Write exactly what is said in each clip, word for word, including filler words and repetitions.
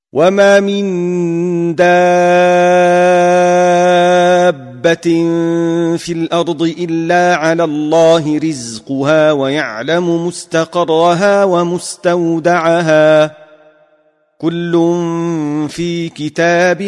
وما من دابة في الأرض إلا على الله رزقها ويعلم مستقرها ومستودعها كل في كتاب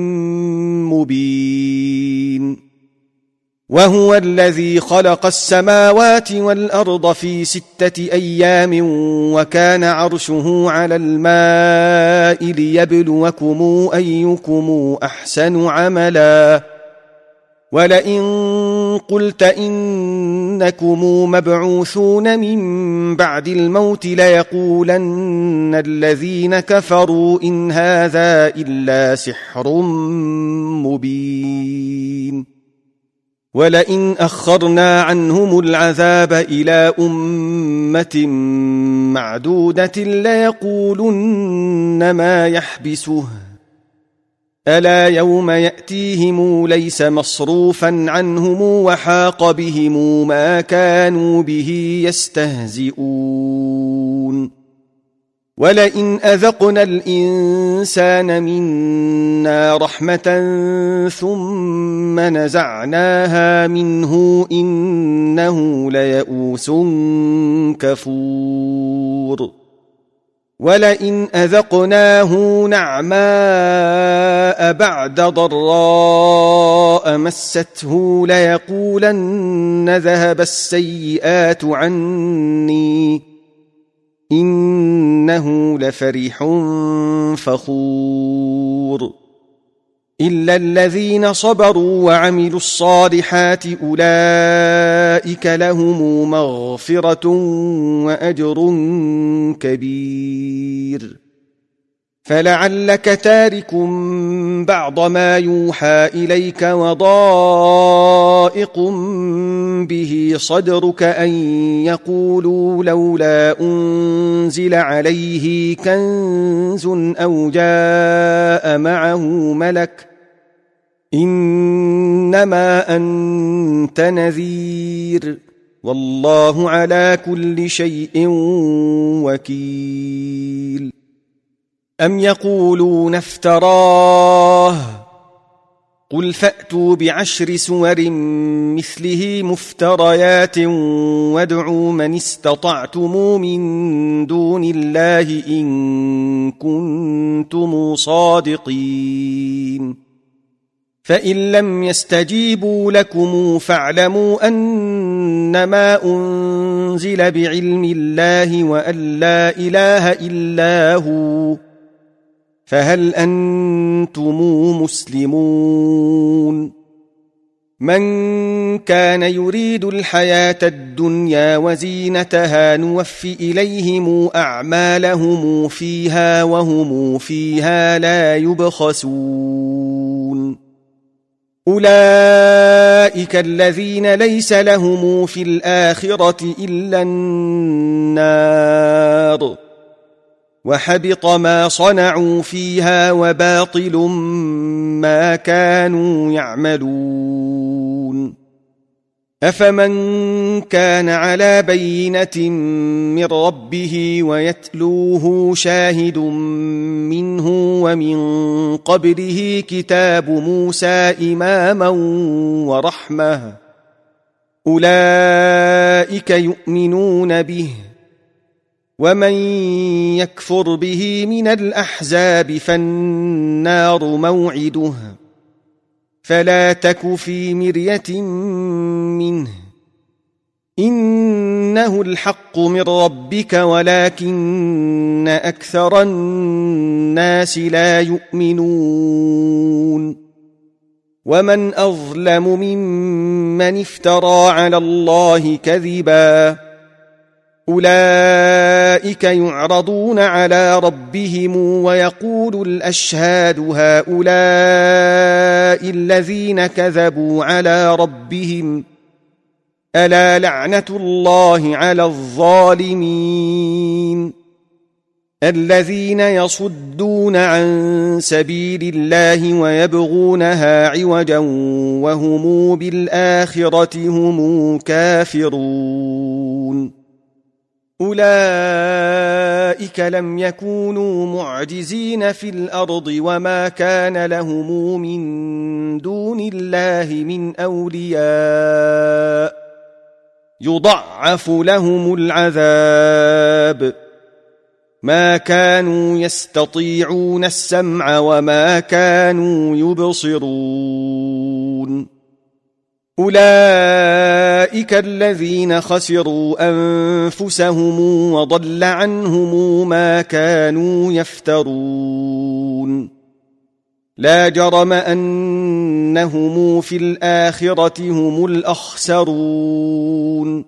مبين وهو الذي خلق السماوات والأرض في ستة أيام وكان عرشه على الماء ليبلوكم أيكم أحسن عملا ولئن قلت إنكم مبعوثون من بعد الموت ليقولن الذين كفروا إن هذا إلا سحر مبين ولئن أخرنا عنهم العذاب إلى أمة معدودة ليقولن ما يحبسه ألا يوم يأتيهم ليس مصروفا عنهم وحاق بهم ما كانوا به يستهزئون ولئن أذقنا الإنسان منا رحمة ثم نزعناها منه إنه ليئوس كفور ولئن أذقناه نعماء بعد ضراء مسته ليقولن ذهب السيئات عني إنه لفرح فخور إلا الذين صبروا وعملوا الصالحات أولئك لهم مغفرة وأجر كبير فلعلك تارك بعض ما يوحى إليك وضائق به صدرك أن يقولوا لولا أنزل عليه كنز أو جاء معه ملك إنما أنت نذير والله على كل شيء وكيل أم يقولون افتراه قل فأتوا بعشر سور مثله مفتريات وادعوا من استطعتم من دون الله إن كنتم صادقين فإن لم يستجيبوا لكم فاعلموا أنما أنزل بعلم الله وأن لا إله إلا هو فهل أنتم مسلمون من كان يريد الحياة الدنيا وزينتها نوفي إليهم أعمالهم فيها وهم فيها لا يبخسون أولئك الذين ليس لهم في الآخرة إلا النار وحبط ما صنعوا فيها وباطل ما كانوا يعملون أفمن كان على بينة من ربه ويتلوه شاهد منه ومن قبله كتاب موسى إماما ورحمة أولئك يؤمنون به ومن يكفر به من الأحزاب فالنار موعده فلا تك في مرية منه إنه الحق من ربك ولكن أكثر الناس لا يؤمنون ومن أظلم ممن افترى على الله كذبا أولئك يعرضون على ربهم ويقول الأشهاد هؤلاء الذين كذبوا على ربهم ألا لعنة الله على الظالمين الذين يصدون عن سبيل الله ويبغونها عوجا وهم بالآخرة هم كافرون أولئك لم يكونوا معجزين في الأرض وما كان لهم من دون الله من أولياء يضعف لهم العذاب ما كانوا يستطيعون السمع وما كانوا يبصرون أولئك الذين خسروا أنفسهم وضل عنهم ما كانوا يفترون لا جرم أنهم في الآخرة هم الأخسرون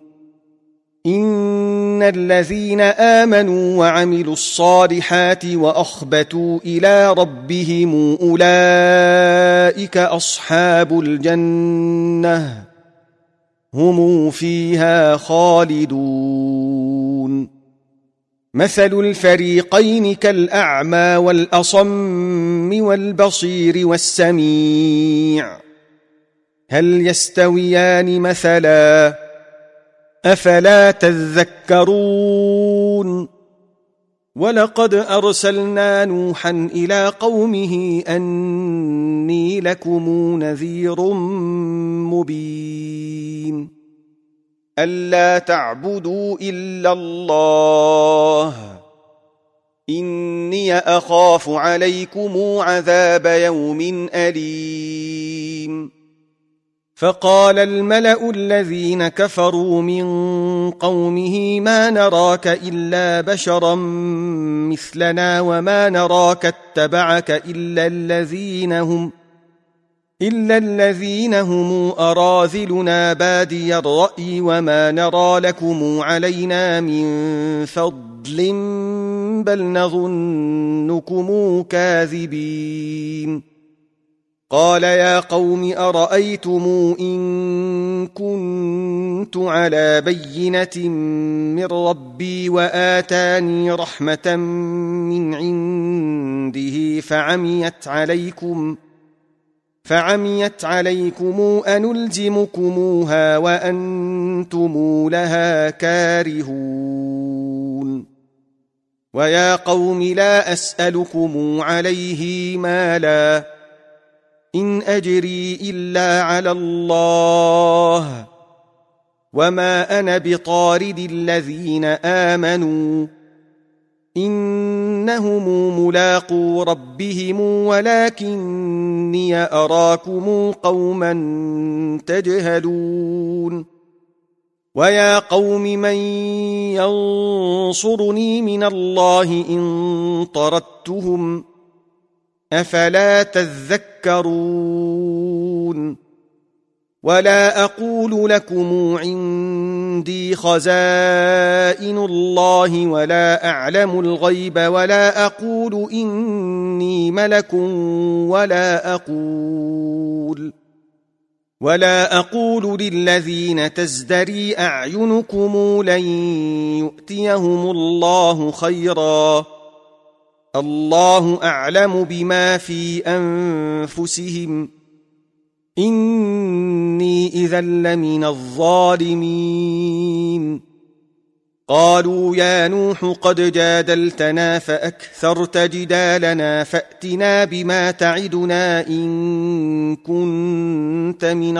إن الذين آمنوا وعملوا الصالحات وأخبتوا إلى ربهم أولئك أصحاب الجنة هم فيها خالدون مثل الفريقين كالأعمى والأصم والبصير والسميع هل يستويان مثلا أفلا تذكرون ولقد أرسلنا نوحا إلى قومه أني لكم نذير مبين ألا تعبدوا إلا الله إني أخاف عليكم عذاب يوم أليم فقال الملأ الذين كفروا من قومه ما نراك إلا بشرا مثلنا وما نراك اتبعك إلا الذين هم إلا الذين هم أراذلنا بادي الرأي وما نرى لكم علينا من فضل بل نظنكم كاذبين قال يا قوم أرأيتم إن كنت على بينة من ربي وآتاني رحمة من عنده فعميت عليكم فعميت عليكم أنلزمكموها وأنتم لها كارهون ويا قوم لا أسألكم عليه مالا إن أجري إلا على الله وما أنا بطارد الذين آمنوا إنهم ملاقو ربهم ولكني أراكم قوما تجهلون ويا قوم من ينصرني من الله إن طردتهم أفلا تذكرون ولا أقول لكم عندي خزائن الله ولا أعلم الغيب ولا أقول إني ملك ولا أقول ولا أقول للذين تزدري أعينكم لن يؤتيهم الله خيرا الله أعلم بما في أنفسهم إني إذا لمن الظالمين قالوا يا نوح قد جادلتنا فأكثرت جدالنا فأتنا بما تعدنا إن كنت من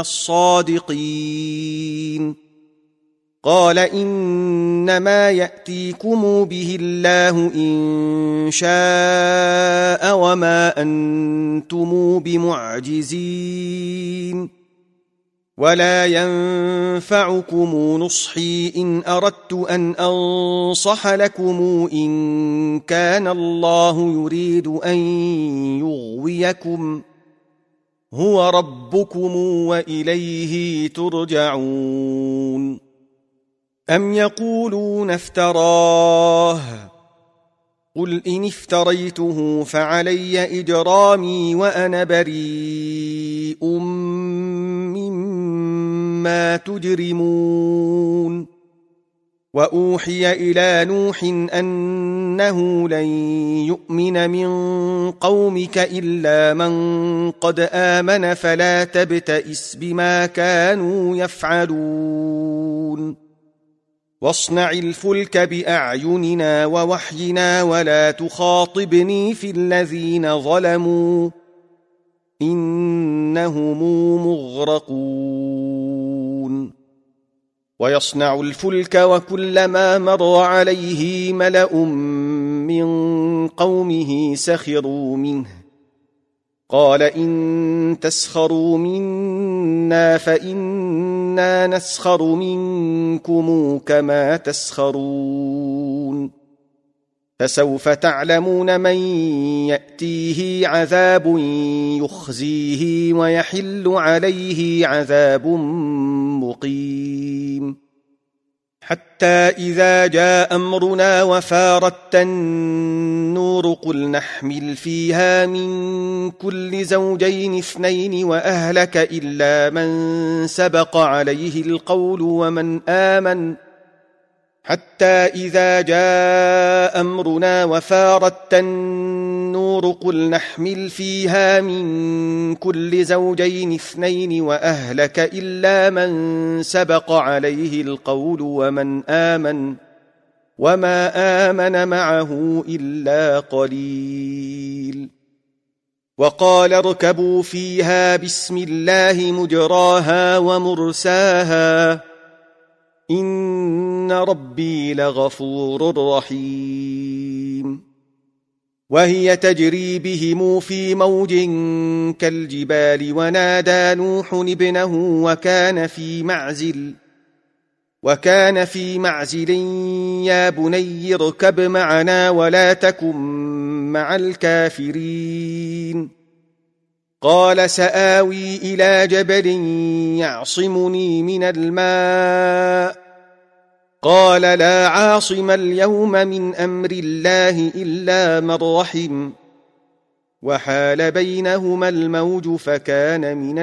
الصادقين قال إنما يأتيكم به الله إن شاء وما أنتم بمعجزين ولا ينفعكم نصحي إن أردت أن أنصح لكم إن كان الله يريد أن يغويكم هو ربكم وإليه ترجعون أم يقولون افتراه قل إن افتريته فعلي إجرامي وأنا بريء مما تجرمون وأوحي إلى نوح أنه لن يؤمن من قومك إلا من قد آمن فلا تبتئس بما كانوا يفعلون واصنع الفلك بأعيننا ووحينا ولا تخاطبني في الذين ظلموا إنهم مغرقون ويصنع الفلك وكلما مر عليه ملأ من قومه سخروا منه قال إن تسخروا منا فإنا نسخر منكم كما تسخرون فسوف تعلمون من يأتيه عذاب يخزيه ويحل عليه عذاب مقيم حتى إذا جاء أمرنا وفارت النور قل نحمل فيها من كل زوجين اثنين وأهلك إلا من سبق عليه القول ومن آمن حتى إذا جاء أمرنا وفارت النور قل نحمل فيها من كل زوجين اثنين وأهلك إلا من سبق عليه القول ومن آمن وما آمن معه إلا قليل وقال اركبوا فيها بسم الله مجراها ومرساها إن ربي لغفور رحيم وهي تجري بهم في موج كالجبال ونادى نوح ابنه وكان في معزل وكان في معزل يا بني اركب معنا ولا تكن مع الكافرين قال سآوي إلى جبل يعصمني من الماء قال لا عاصم اليوم من أمر الله إلا من رحم وحال بينهما الموج فكان من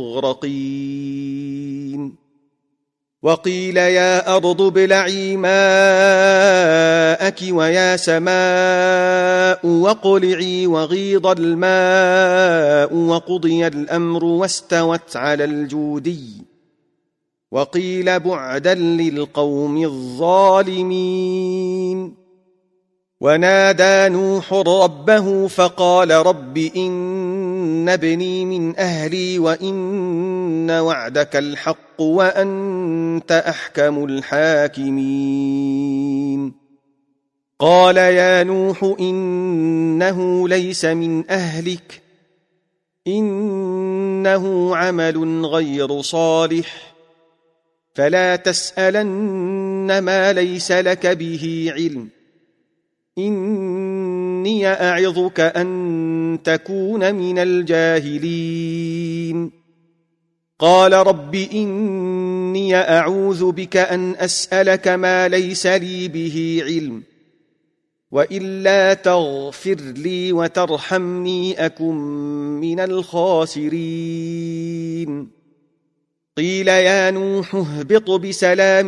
المغرقين وقيل يا أرض ابلعي ماءك ويا سماء واقلعي وغيض الماء وقضي الأمر واستوت على الجودي وقيل بعدا للقوم الظالمين ونادى نوح ربه فقال رب إن ابني من أهلي وإن وعدك الحق وأنت أحكم الحاكمين قال يا نوح إنه ليس من أهلك إنه عمل غير صالح فلا تسألن ما ليس لك به علم إني أعظك أن تكون من الجاهلين قال رب إني أعوذ بك أن أسألك ما ليس لي به علم وإلا تغفر لي وترحمني أكن من الخاسرين قيل يا نوح اهبط بسلام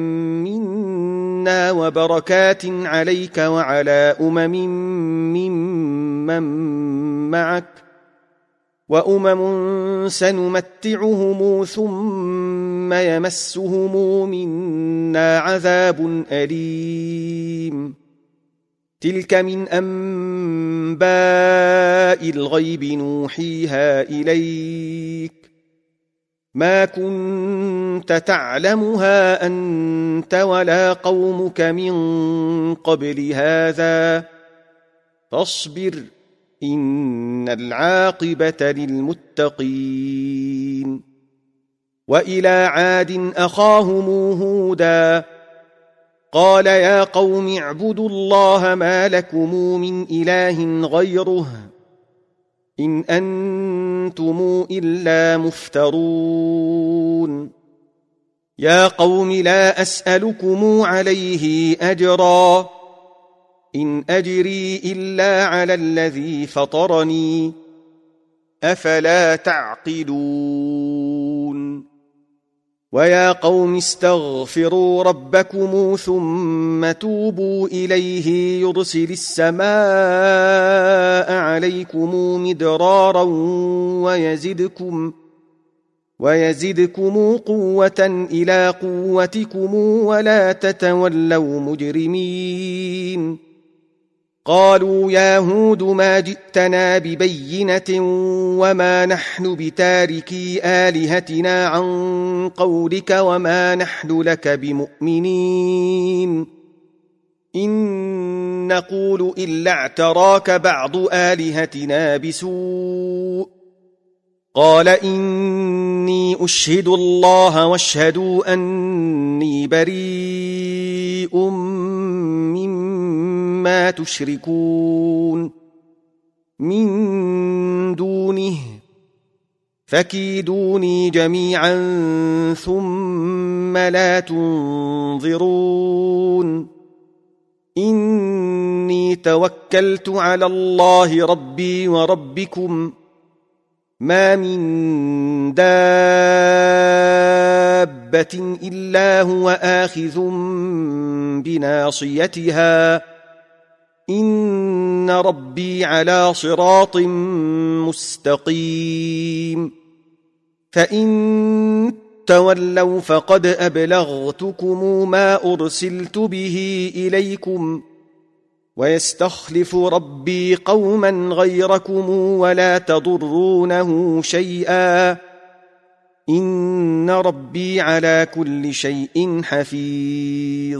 منا وبركات عليك وعلى أمم ممن معك وأمم سنمتعهم ثم يمسهم منا عذاب أليم تلك من أنباء الغيب نوحيها إليك ما كنت تعلمها أنت ولا قومك من قبل هذا فاصبر إن العاقبة للمتقين وإلى عاد أخاهم هودا قال يا قوم اعبدوا الله ما لكم من إله غيره إن أنتم إلا مفترون يا قوم لا أسألكم عليه أجرا إن أجري إلا على الذي فطرني أفلا تعقلون ويا قوم استغفروا ربكم ثم توبوا إليه يرسل السماء عليكم مدرارا ويزدكم ويزدكم قوة إلى قوتكم ولا تتولوا مجرمين قالوا يا هود ما جئتنا ببينة وما نحن بتاركي آلهتنا عن قولك وما نحن لك بمؤمنين إن نقول إلا اعتراك بعض آلهتنا بسوء قال إني أشهد الله واشهدوا أني بريء مما تشركون من دونه فكيدوني جميعا ثم لا تنظرون إني توكلت على الله ربي وربكم ما من دابة إلا هو آخذ بناصيتها إن ربي على صراط مستقيم فإن تولوا فقد أبلغتكم ما أرسلت به إليكم ويستخلف ربي قوما غيركم ولا تضرونه شيئا إن ربي على كل شيء حفيظ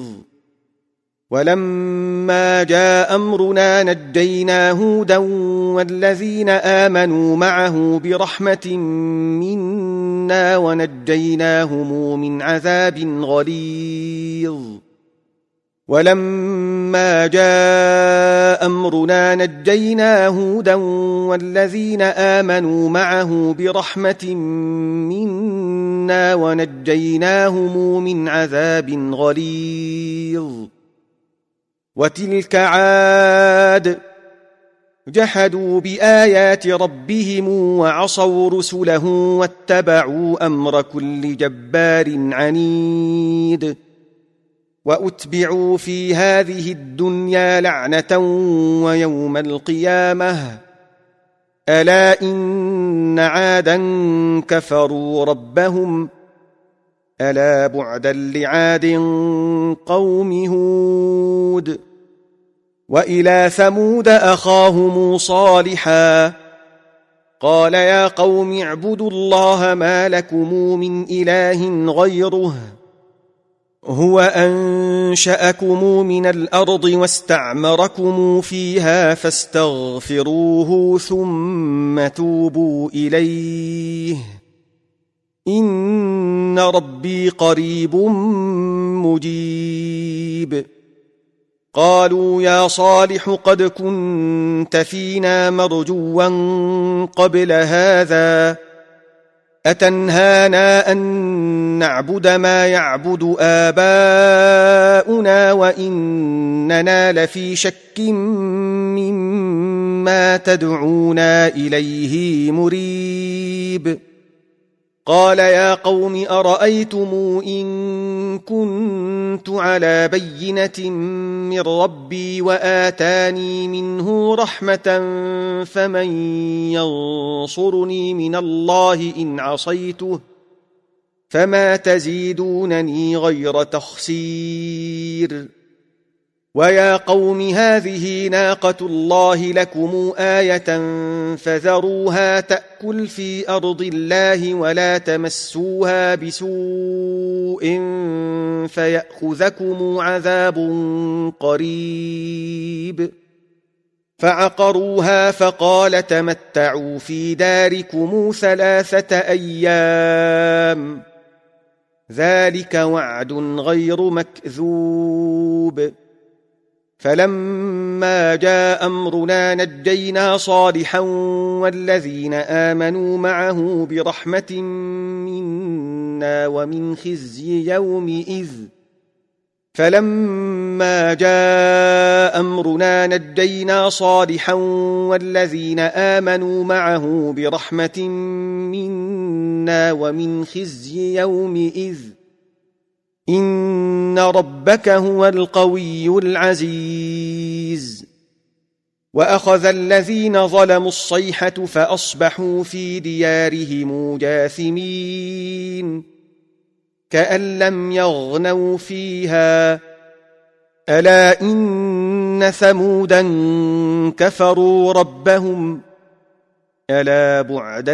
ولما جاء أمرنا نجينا هودا والذين آمنوا معه برحمة منا ونجيناهم من عذاب غليظ ولما جاء أمرنا نجينا هودا والذين آمنوا معه برحمة منا ونجيناهم من عذاب غليظ وتلك عاد جحدوا بآيات ربهم وعصوا رسله واتبعوا أمر كل جبار عنيد وأتبعوا في هذه الدنيا لعنة ويوم القيامة ألا إن عادا كفروا ربهم ألا بعدا لعاد قوم هود وإلى ثمود أخاهم صالحا قال يا قوم اعبدوا الله ما لكم من إله غيره هو أنشأكم من الأرض واستعمركم فيها فاستغفروه ثم توبوا إليه إن ربي قريب مجيب قالوا يا صالح قد كنت فينا مرجوا قبل هذا أتنهانا أن نعبد ما يعبد آباؤنا وإننا لفي شك مما تدعونا إليه مريب قال يا قوم أرأيتم إن كنت على بينة من ربي وآتاني منه رحمة فمن ينصرني من الله إن عصيته فما تزيدونني غير تخسير ويا قوم هذه ناقة الله لكم آية فذروها تأكل في أرض الله ولا تمسوها بسوء فيأخذكم عذاب قريب فعقروها فقال تمتعوا في داركم ثلاثة أيام ذلك وعد غير مكذوب فلما جاء أمرنا نجينا صالحا والذين آمنوا معه برحمة منا ومن خزي يومئذ فلما جاء أمرنا نجينا صالحا والذين آمنوا معه برحمة منا ومن خزي يومئذ إن ربك هو القوي العزيز وأخذ الذين ظلموا الصيحة فأصبحوا في ديارهم جاثمين كأن لم يغنوا فيها ألا إن ثمودا كفروا ربهم ألا بعدا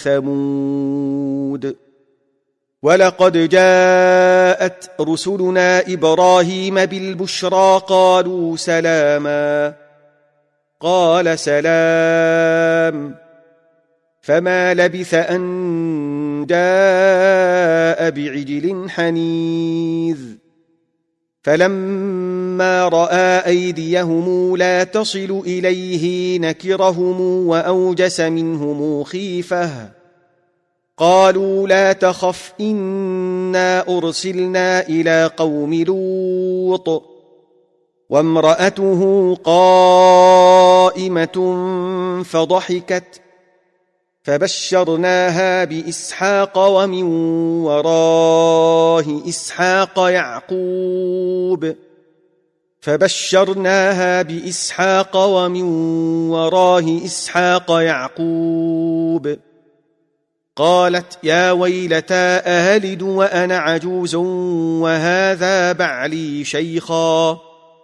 لثمود ولقد جاءت رسلنا إبراهيم بالبشرى قالوا سلاما قال سلام فما لبث أن جاء بعجل حنيذ فلما رأى أيديهم لا تصل إليه نكرهم وأوجس منهم خيفة قالوا لا تخف إنا أرسلنا إلى قوم لوط وامرأته قائمة فضحكت فبشرناها بإسحاق ومن وراء إسحاق يعقوب فبشرناها بإسحاق ومن وراء إسحاق يعقوب قالت يا ويلتى أهلد وأنا عجوز وهذا بعلي شيخا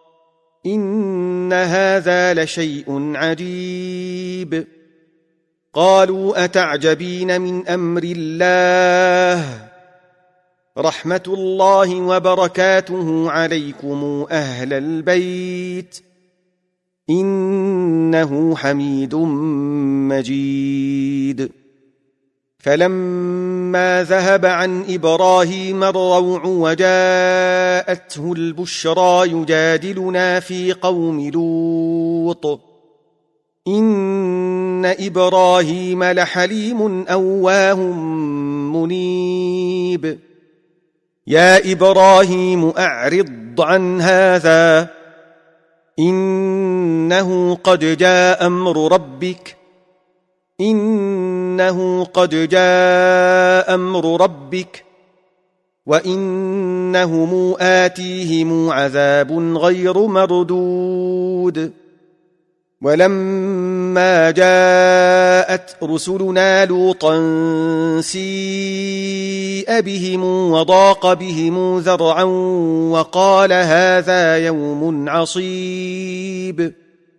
إن هذا لشيء عجيب قالوا أتعجبين من أمر الله رحمة الله وبركاته عليكم أهل البيت إنه حميد مجيد فلما ذهب عن إبراهيم الروع وجاءته البشرى يجادلنا في قوم لوط إن إبراهيم لحليم أواه منيب يا إبراهيم أعرض عن هذا إنه قد جاء أمر ربك إنه قد جاء أمر ربك وإنهم آتيهم عذاب غير مردود ولما جاءت رسلنا لوطا سيء بهم وضاق بهم ذرعا وقال هذا يوم عصيب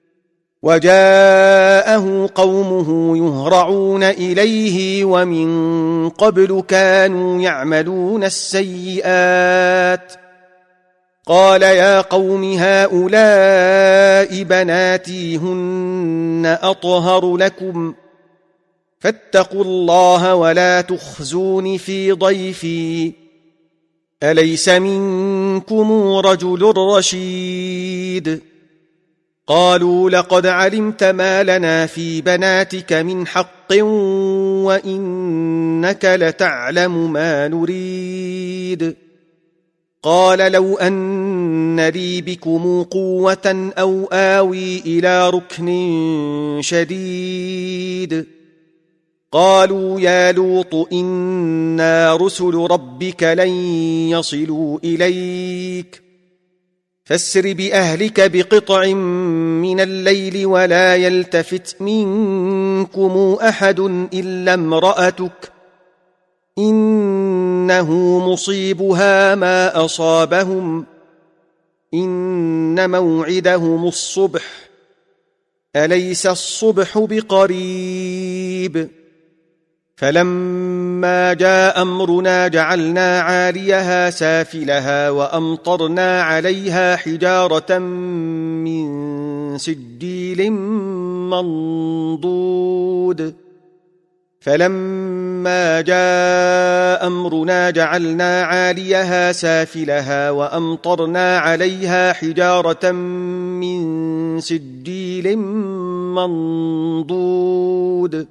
وجاءه قومه يهرعون إليه ومن قبل كانوا يعملون السيئات قال يا قوم هؤلاء بناتي هن أطهر لكم فاتقوا الله ولا تخزون في ضيفي أليس منكم رجل رشيد قالوا لقد علمت ما لنا في بناتك من حق وإنك لتعلم ما نريد قال لو أن لي بكم قوة أو آوي إلى ركن شديد قالوا يا لوط إنا رسل ربك لن يصلوا إليك فاسر بأهلك بقطع من الليل ولا يلتفت منكم أحد إلا امرأتك إنه مصيبها ما أصابهم إن موعدهم الصبح أليس الصبح بقريب فلما جاء أمرنا جعلنا عاليها سافلها وأمطرنا عليها حجارة من سجيل منضود فلما جاء أمرنا جعلنا عاليها سافلها وأمطرنا عليها حجارة من سجيل منضود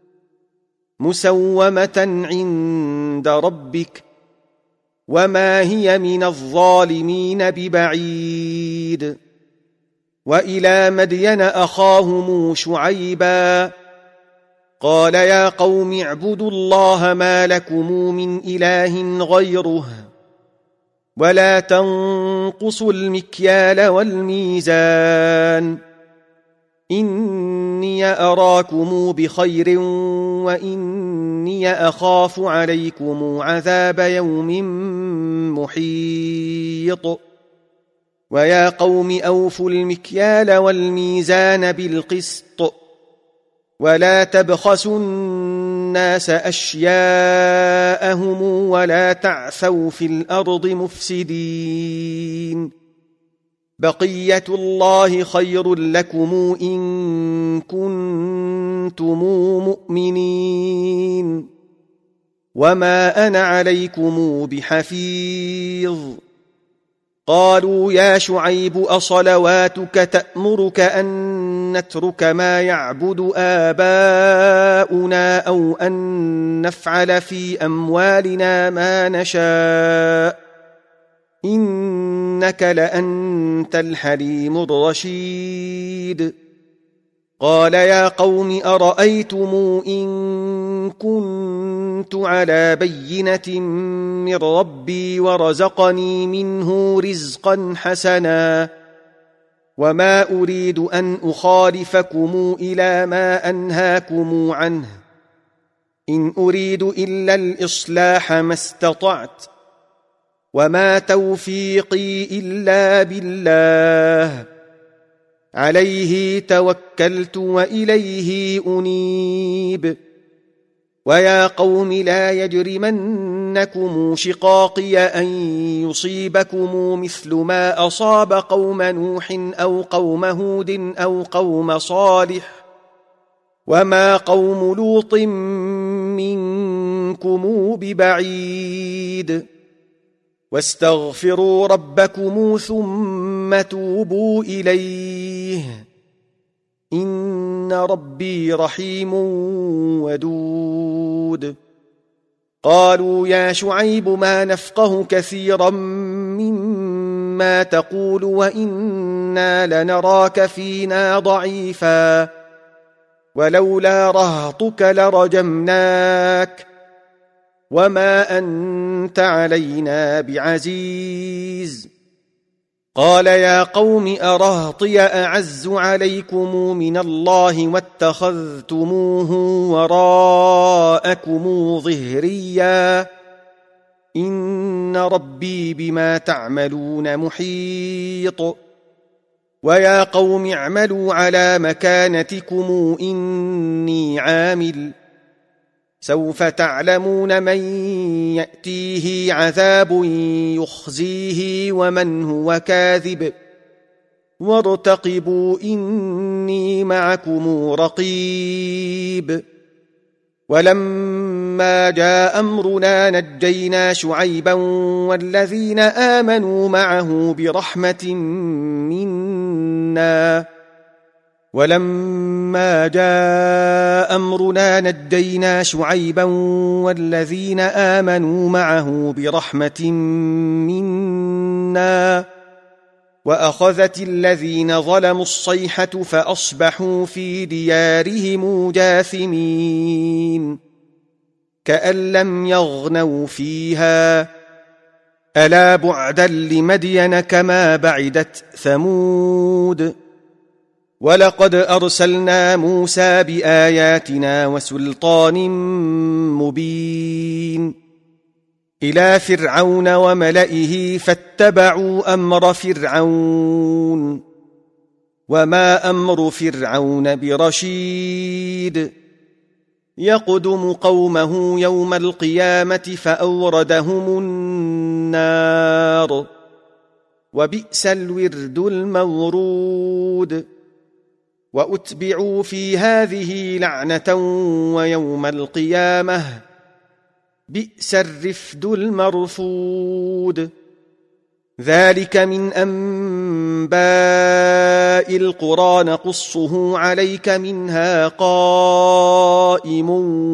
مسومة عند ربك وما هي من الظالمين ببعيد وإلى مدين أخاهم شعيبا قال يا قوم اعبدوا الله ما لكم من إله غيره ولا تنقصوا المكيال والميزان إني أراكم بخير وإني أخاف عليكم عذاب يوم محيط ويا قوم أوفوا المكيال والميزان بالقسط ولا تبخسوا الناس أشياءهم ولا تعثوا في الأرض مفسدين بقية الله خير لكم إن كنتم مؤمنين وما أنا عليكم بحفيظ قالوا يا شعيب أصلواتك تأمرك أن نترك ما يعبد آباؤنا أو أن نفعل في أموالنا ما نشاء إنك لأنت الحليم الرشيد قال يا قوم أرأيتم إن كنت على بينة من ربي ورزقني منه رزقا حسنا وما أريد أن أخالفكم إلى ما أنهاكم عنه إن أريد إلا الإصلاح ما استطعت وما توفيقي إلا بالله عليه توكلت وإليه أنيب ويا قوم لا يجرمنكم شقاقي أن يصيبكم مثل ما أصاب قوم نوح أو قوم هود أو قوم صالح وما قوم لوط منكم ببعيد واستغفروا ربكم ثم توبوا إليه إن ربي رحيم ودود قالوا يا شعيب ما نفقه كثيرا مما تقول وإنا لنراك فينا ضعيفا ولولا رهطك لرجمناك وما أنت علينا بعزيز قال يا قوم أرهطي أعز عليكم من الله واتخذتموه وراءكم ظهريا إن ربي بما تعملون محيط ويا قوم اعملوا على مكانتكم إني عامل سوف تعلمون من يأتيه عذاب يخزيه ومن هو كاذب وارتقبوا إني معكم رقيب ولما جاء أمرنا نجينا شعيبا والذين آمنوا معه برحمة منا ولما جاء أمرنا نجينا شعيبا والذين آمنوا معه برحمة منا وأخذت الذين ظلموا الصيحة فأصبحوا في ديارهم جاثمين كأن لم يغنوا فيها ألا بعدا لمدين كما بعدت ثمود ولقد أرسلنا موسى بآياتنا وسلطان مبين إلى فرعون وملئه فاتبعوا أمر فرعون وما أمر فرعون برشيد يقدم قومه يوم القيامة فأوردهم النار وبئس الورد المورود وأتبعوا في هذه لعنة ويوم القيامة بئس الرفد المرفود ذلك من أنباء القرى نقصه عليك منها قائم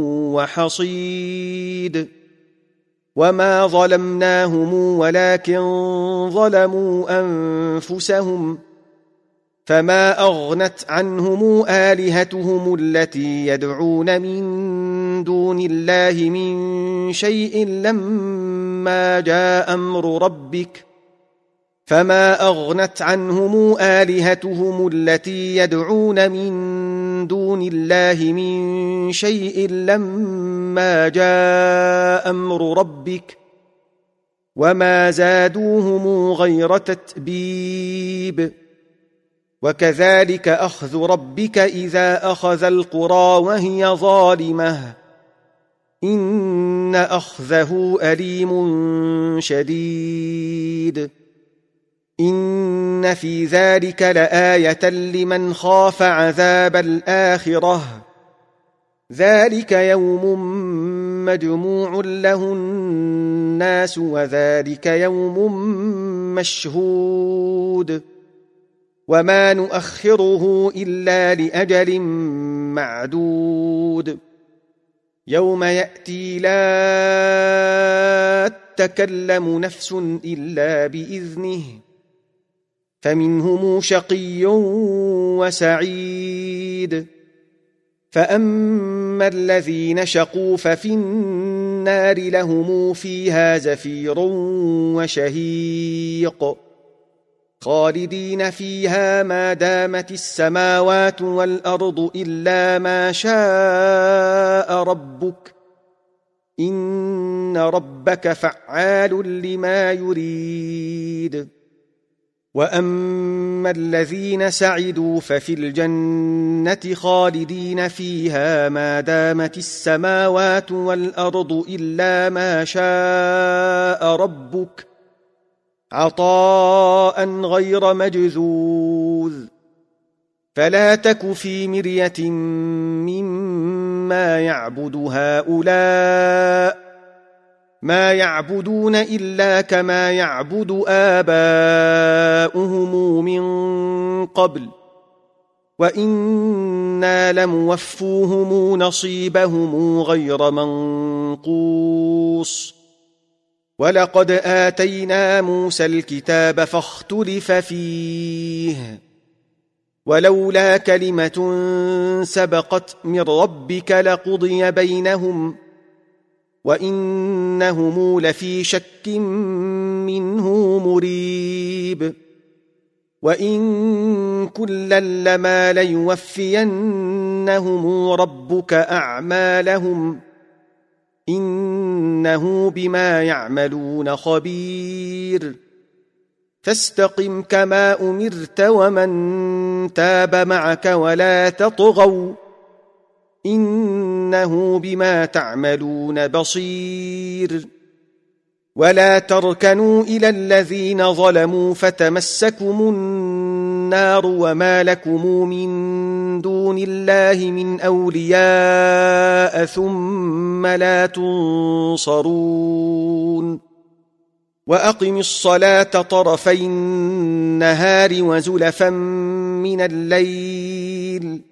وحصيد وما ظلمناهم ولكن ظلموا أنفسهم فما أغنت عنهم آلهتهم التي يدعون من دون الله من شيء لما جاء أمر ربك فما أغنت عنهم آلهتهم التي يدعون من دون الله من شيء لما جاء أمر ربك وما زادوهم غير تتبيب وكذلك أخذ ربك إذا أخذ القرى وهي ظالمة إن أخذه أليم شديد إن في ذلك لآية لمن خاف عذاب الآخرة ذلك يوم مجموع له الناس وذلك يوم مشهود وما نؤخره إلا لأجل معدود يوم يأتي لا تكلم نفس إلا بإذنه فمنهم شقي وسعيد فأما الذين شقوا ففي النار لهم فيها زفير وشهيق خالدين فيها ما دامت السماوات والأرض إلا ما شاء ربك إن ربك فعال لما يريد وأما الذين سعدوا ففي الجنة خالدين فيها ما دامت السماوات والأرض إلا ما شاء ربك عطاء غير مجذوذ فلا تك في مرية مما يعبد هؤلاء ما يعبدون إلا كما يعبد آباؤهم من قبل وإنا لموفوهم نصيبهم غير منقوص ولقد آتينا موسى الكتاب فاختلف فيه ولولا كلمة سبقت من ربك لقضي بينهم وإنهم لفي شك منه مريب وإن كلا لما ليوفينهم ربك أعمالهم إنه بما يعملون خبير فاستقم كما أمرت ومن تاب معك ولا تطغوا إنه بما تعملون بصير ولا تركنوا إلى الذين ظلموا فتمسكم النار وما لكم من دون الله من أولياء ثم لا تنصرون وأقم الصلاة طرفي النهار وزلفا من الليل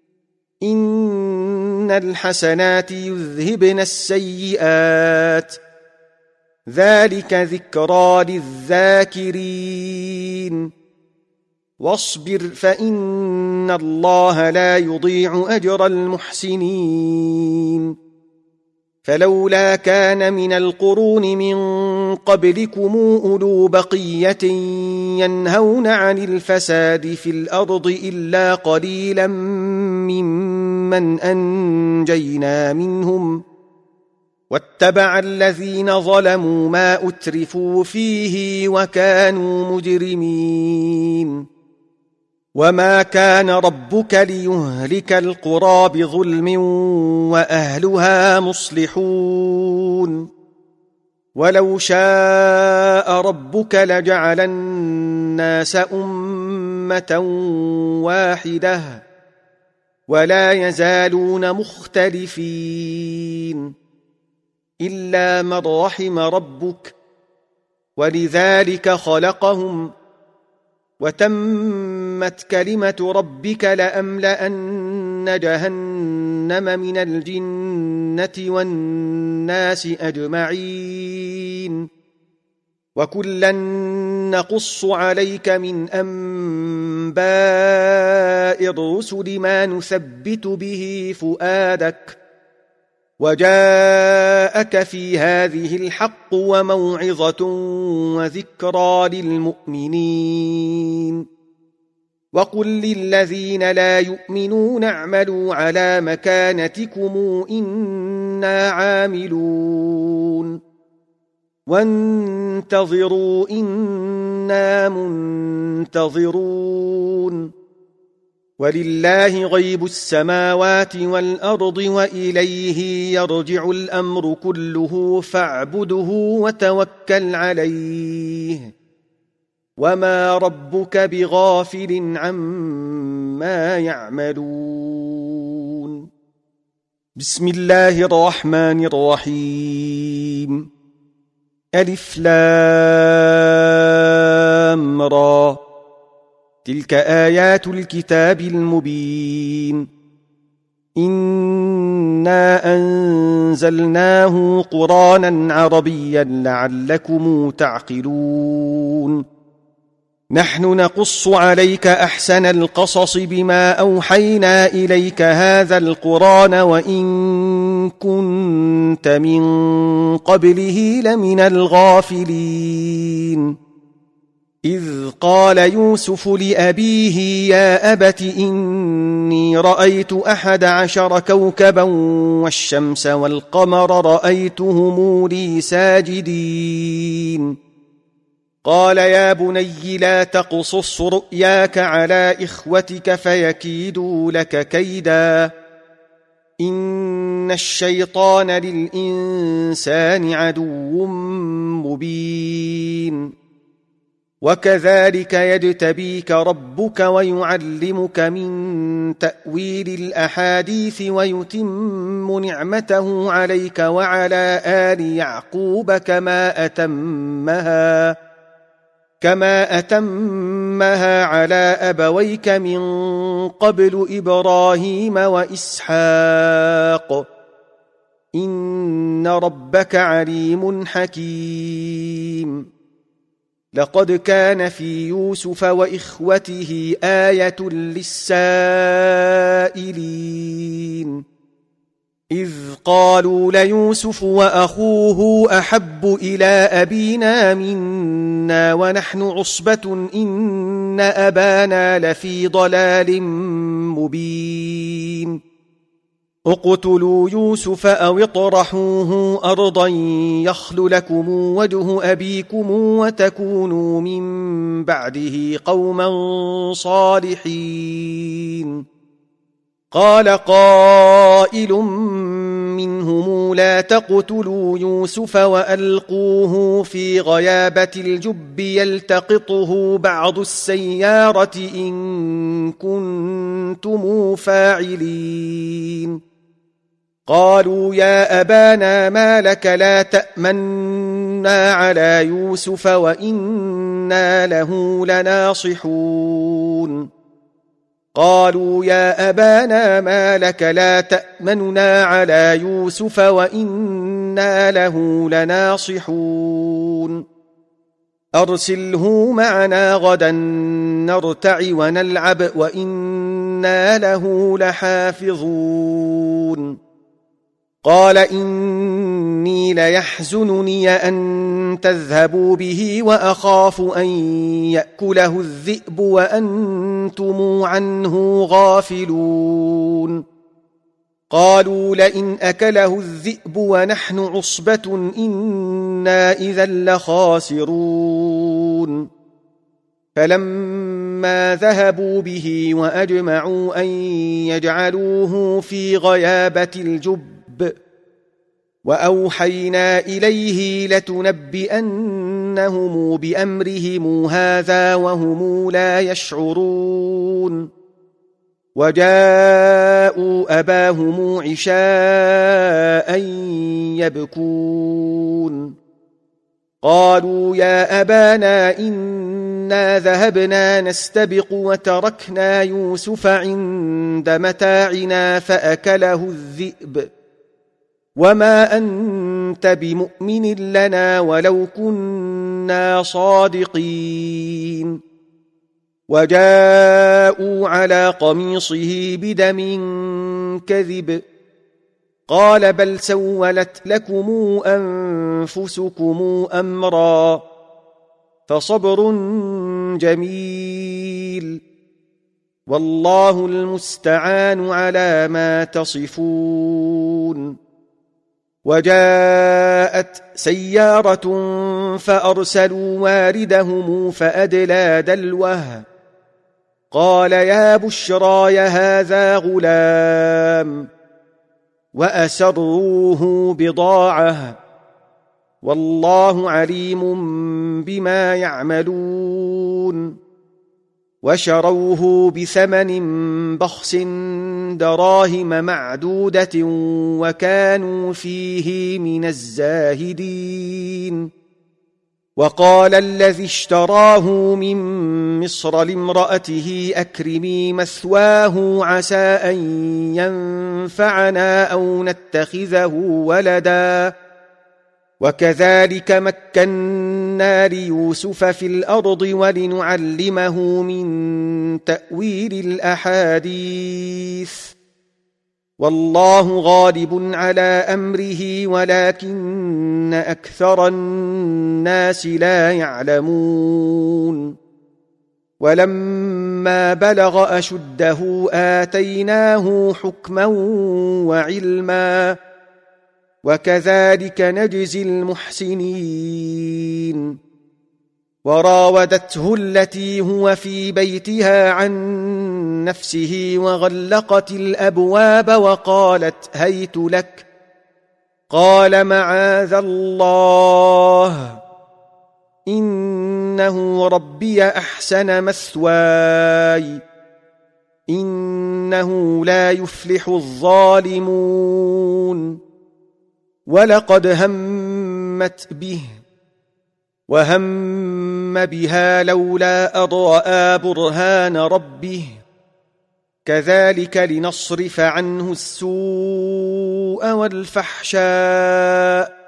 إن الحسنات يذهبن السيئات ذلك ذكرى للذاكرين واصبر فإن الله لا يضيع أجر المحسنين فلولا كان من القرون من قبلكم أولو بقية ينهون عن الفساد في الأرض إلا قليلا ممن أنجينا منهم واتبع الذين ظلموا ما أترفوا فيه وكانوا مجرمين وما كان ربك ليهلك القرى بظلم وأهلها مصلحون ولو شاء ربك لجعل الناس أمة واحدة ولا يزالون مختلفين إلا من رحم ربك ولذلك خلقهم وتمت كلمة ربك لأملأن جهنم من الجنة والناس أجمعين وكلا نقص عليك من أنباء الرسل ما نثبت به فؤادك وجاءك في هذه الحق وموعظة وذكرى للمؤمنين وقل للذين لا يؤمنون اعملوا على مكانتكم إنا عاملون وانتظروا إنا منتظرون ولله غيب السماوات والأرض وإليه يرجع الأمر كله فاعبده وتوكل عليه وما ربك بغافل عما يعملون بسم الله الرحمن الرحيم ألف لام را تلك آيات الكتاب المبين إنا أنزلناه قرآنا عربيا لعلكم تعقلون نحن نقص عليك أحسن القصص بما أوحينا إليك هذا القرآن وإن كنت من قبله لمن الغافلين إذ قال يوسف لأبيه يا أبت إني رأيت أحد عشر كوكبا والشمس والقمر رأيتهم لي ساجدين قال يا بني لا تقصص رؤياك على إخوتك فيكيدوا لك كيدا إن الشيطان للإنسان عدو مبين وكذلك يجتبيك ربك ويعلمك من تأويل الأحاديث ويتم نعمته عليك وعلى آل يعقوب كما أتمها كما أتمها على أبويك من قبل إبراهيم وإسحاق إن ربك عليم حكيم لقد كان في يوسف وإخوته آية للسائلين إذ قالوا ليوسف وأخوه أحب إلى أبينا منا ونحن عصبة إن أبانا لفي ضلال مبين اقتلوا يوسف أو اطرحوه أرضا يخل لكم وجه أبيكم وتكونوا من بعده قوما صالحين قال قائل منهم لا تقتلوا يوسف وألقوه في غيابة الجب يلتقطه بعض السيارة إن كنتم فاعلين قالوا يا أبانا ما لك لا تأمنا على يوسف وإنا له لناصحون قالوا يا أبانا ما لك لا تأمننا على يوسف وإنا له لناصحون أرسله معنا غدا نرتع ونلعب وإنا له لحافظون قال إني ليحزنني أن تذهبوا به وأخاف أن يأكله الذئب وأنتم عنه غافلون قالوا لئن أكله الذئب ونحن عصبة إنا إذا لخاسرون فلما ذهبوا به وأجمعوا أن يجعلوه في غيابة الجب وأوحينا إليه لتنبئنهم بأمرهم هذا وهم لا يشعرون وجاءوا أباهم عشاء يبكون قالوا يا أبانا إنا ذهبنا نستبق وتركنا يوسف عند متاعنا فأكله الذئب وما أنت بمؤمن لنا ولو كنا صادقين وجاءوا على قميصه بدم كذب قال بل سولت لكم أنفسكم أمرا فصبر جميل والله المستعان على ما تصفون. وجاءت سيارة فأرسلوا واردهم فأدلى دلوه قال يا بشرى هذا غلام وأسروه بضاعة والله عليم بما يعملون. وشروه بثمن بخس دراهم معدودة وكانوا فيه من الزاهدين. وقال الذي اشتراه من مصر لامرأته أكرمي مثواه عسى أن ينفعنا أو نتخذه ولدا وكذلك مكنا ليوسف في الأرض ولنعلمه من تأويل الأحاديث والله غالب على أمره ولكن أكثر الناس لا يعلمون. ولما بلغ أشده آتيناه حكما وعلما وكذلك نجزي المحسنين. وراودته التي هو في بيتها عن نفسه وغلقت الأبواب وقالت هيت لك قال معاذ الله إنه ربي أحسن مثواي إنه لا يفلح الظالمون. ولقد همت به وهم بها لولا أن رأى برهان ربه كذلك لنصرف عنه السوء والفحشاء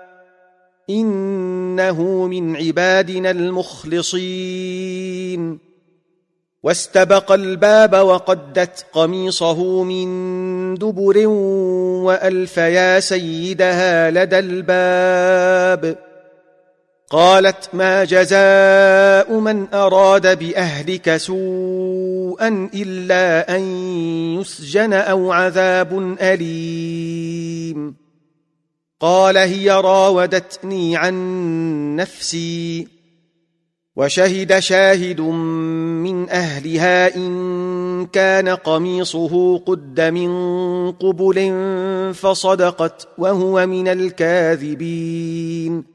إنه من عبادنا المخلصين. واستبق الباب وقدت قميصه من دبر وألف يا سيدها لدى الباب قالت ما جزاء من أراد بأهلك سوءا إلا أن يسجن أو عذاب أليم. قال هي راودتني عن نفسي وشهد شاهد من أهلها إن كان قميصه قد من قبل فصدقت وهو من الكاذبين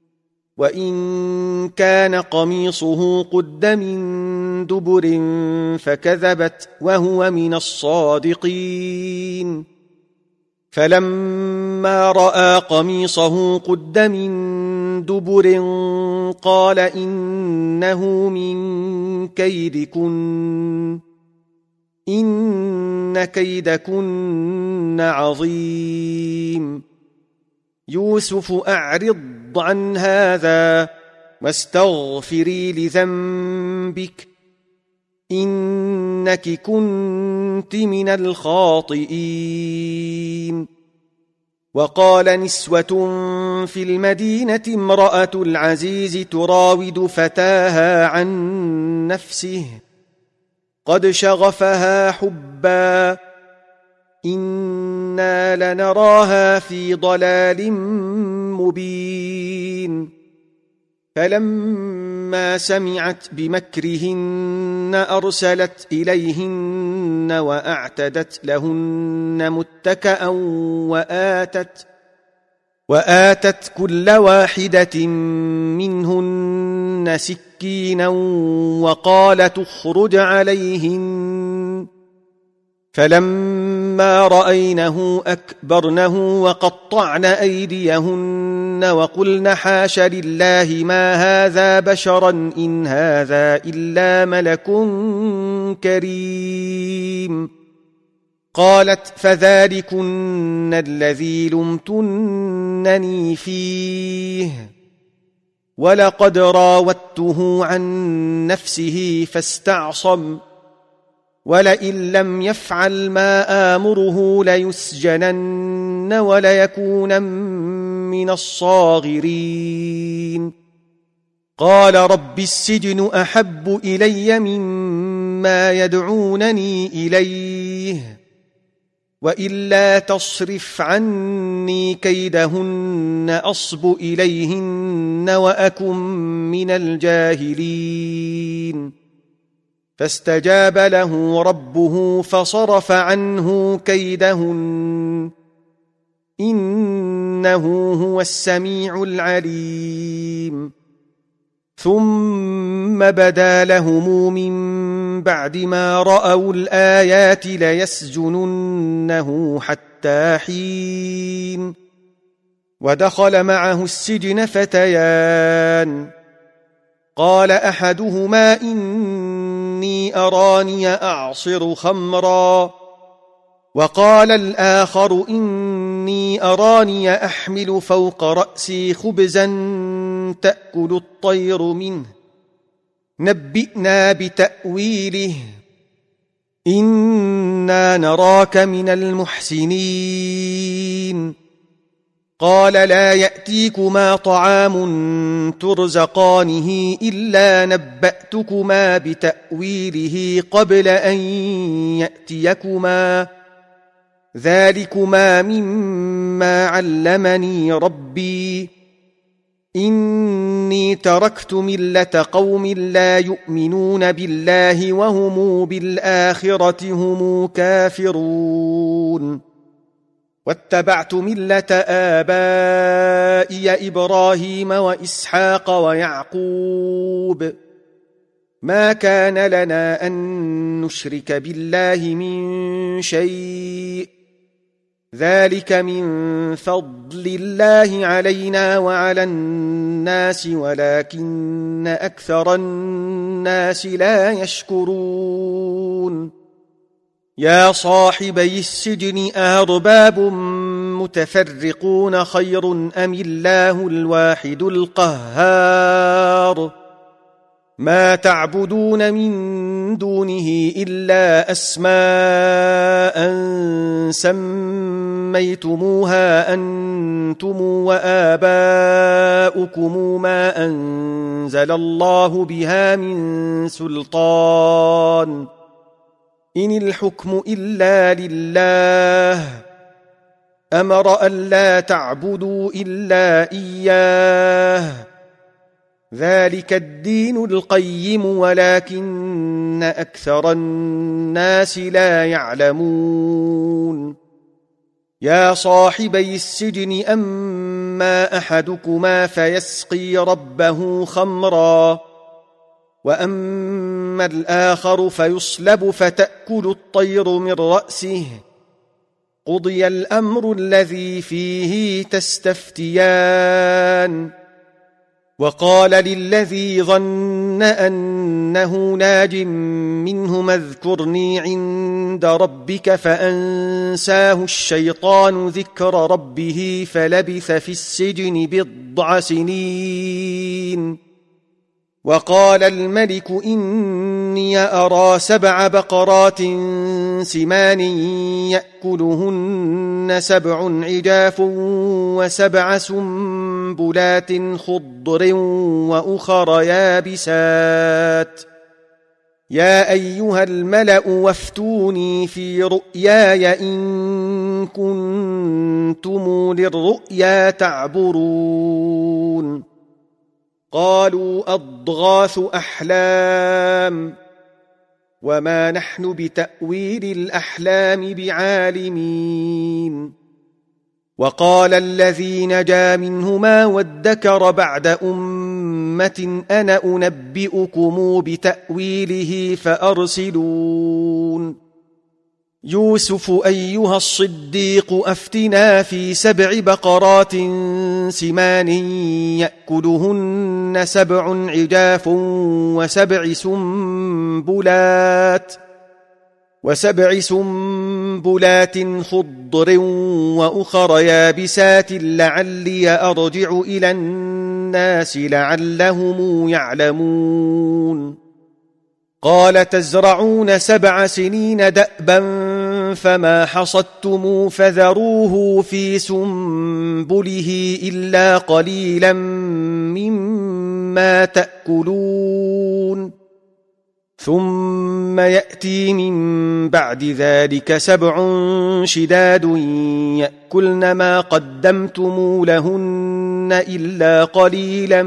وإن كان قميصه قد من دبر فكذبت وهو من الصادقين. فلما رأى قميصه قد من دبر قال إنه من كيدكن إن كيدكن عظيم. يوسف أعرض عن هذا واستغفري لذنبك إنك كنت من الخاطئين. وقال نسوة في المدينة امرأة العزيز تراود فتاها عن نفسه قد شغفها حبا إنا لنراها في ضلال مبين. فلما سمعت بمكرهن أرسلت إليهن وأعتدت لهن متكأ وآتت وآتت كل واحدة منهن سكينا وقالت اخرج عليهن فلما رأينه أكبرنه وقطعن أيديهن وقلن حاش لله ما هذا بشرا إن هذا إلا ملك كريم. قالت فذلكن الذي لمتنني فيه ولقد راودته عن نفسه فاستعصم ولئن لم يفعل ما آمره ليسجنن وليكونن من الصاغرين قال رب السجن أحب إلي مما يدعونني إليه وإلا تصرف عني كيدهن أصب إليهن وأكن من الجاهلين فاستجاب له ربه فصرف عنه كيدهن إنه هو السميع العليم ثم بدا لهم من بعد ما رأوا الآيات ليسجننه حتى حين ودخل معه السجن فتيان قال أحدهما إني أراني أعصر خمرا وقال الآخر إني أراني أحمل فوق رأسي خبزا تأكل الطير منه نبئنا بتأويله إنا نراك من المحسنين قال لا يأتيكما طعام ترزقانه إلا نبأتكما بتأويله قبل أن يأتيكما ذلكما مما علمني ربي إني تركت ملة قوم لا يؤمنون بالله وهم بالآخرة هم كافرون واتبعت ملة آبائي إبراهيم وإسحاق ويعقوب ما كان لنا أن نشرك بالله من شيء ذلك من فضل الله علينا وعلى الناس ولكن أكثر الناس لا يشكرون يا صاحبي السجن أأرباب متفرقون خير أم الله الواحد القهار ما تعبدون من دونه إلا أسماء سميتموها أنتم وآباؤكم ما أنزل الله بها من سلطان إن الحكم إلا لله أمر ألا تعبدوا إلا إياه ذلك الدين القيم ولكن أكثر الناس لا يعلمون يا صاحبي السجن أما أحدكما فيسقي ربه خمرا وأما الآخر فيصلب فتأكل الطير من رأسه قضي الأمر الذي فيه تستفتيان وقال للذي ظن أنه ناج منهما اذكرني عند ربك فأنساه الشيطان ذكر ربه فلبث في السجن بضع سنين وقال الملك إني أرى سبع بقرات سمان يأكلهن سبع عجاف وسبع سنبلات خضر وأخر يابسات يا أيها الملأ وافتوني في رؤياي إن كنتم للرؤيا تعبرون قالوا أضغاث أحلام وما نحن بتأويل الأحلام بعالمين وقال الذي نجا منهما وادكر بعد أمة أنا أنبئكم بتأويله فأرسلون يوسف أيها الصديق أفتنا في سبع بقرات سمان يأكلهن سبع عجاف وسبع سنبلات وسبع سنبلات خضر وأخر يابسات لعلي أرجع إلى الناس لعلهم يعلمون قال تزرعون سبع سنين دأبا فما حصدتم فذروه في سنبله إلا قليلا مما تأكلون ثم يأتي من بعد ذلك سبع شداد يأكلن ما قدمتم لهن إلا قليلا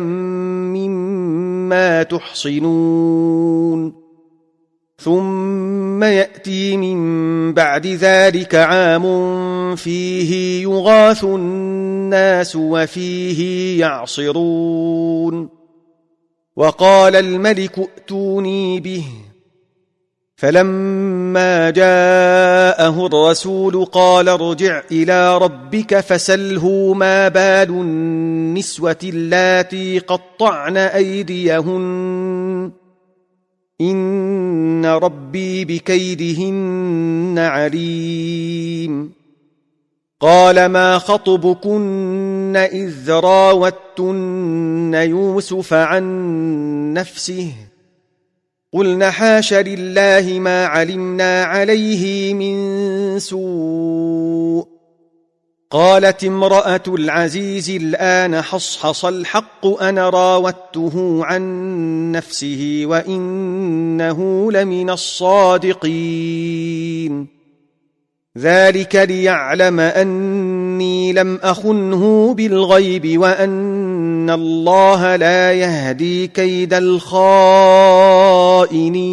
مما تحصنون ثم يأتي من بعد ذلك عام فيه يغاث الناس وفيه يعصرون وقال الملك ائتوني به فلما جاءه الرسول قال ارجع إلى ربك فسله ما بال النسوة اللاتي قطعن أيديهن إن ربي بكيدهن عليم قال ما خطبكن إذ راوتن يوسف عن نفسه قلن حاش لله ما علمنا عليه من سوء قالت امرأة العزيز الآن حصحص الحق أنا راودته عن نفسه وإنه لمن الصادقين ذلك ليعلم أني لم أخنه بالغيب وأن الله لا يهدي كيد الخائنين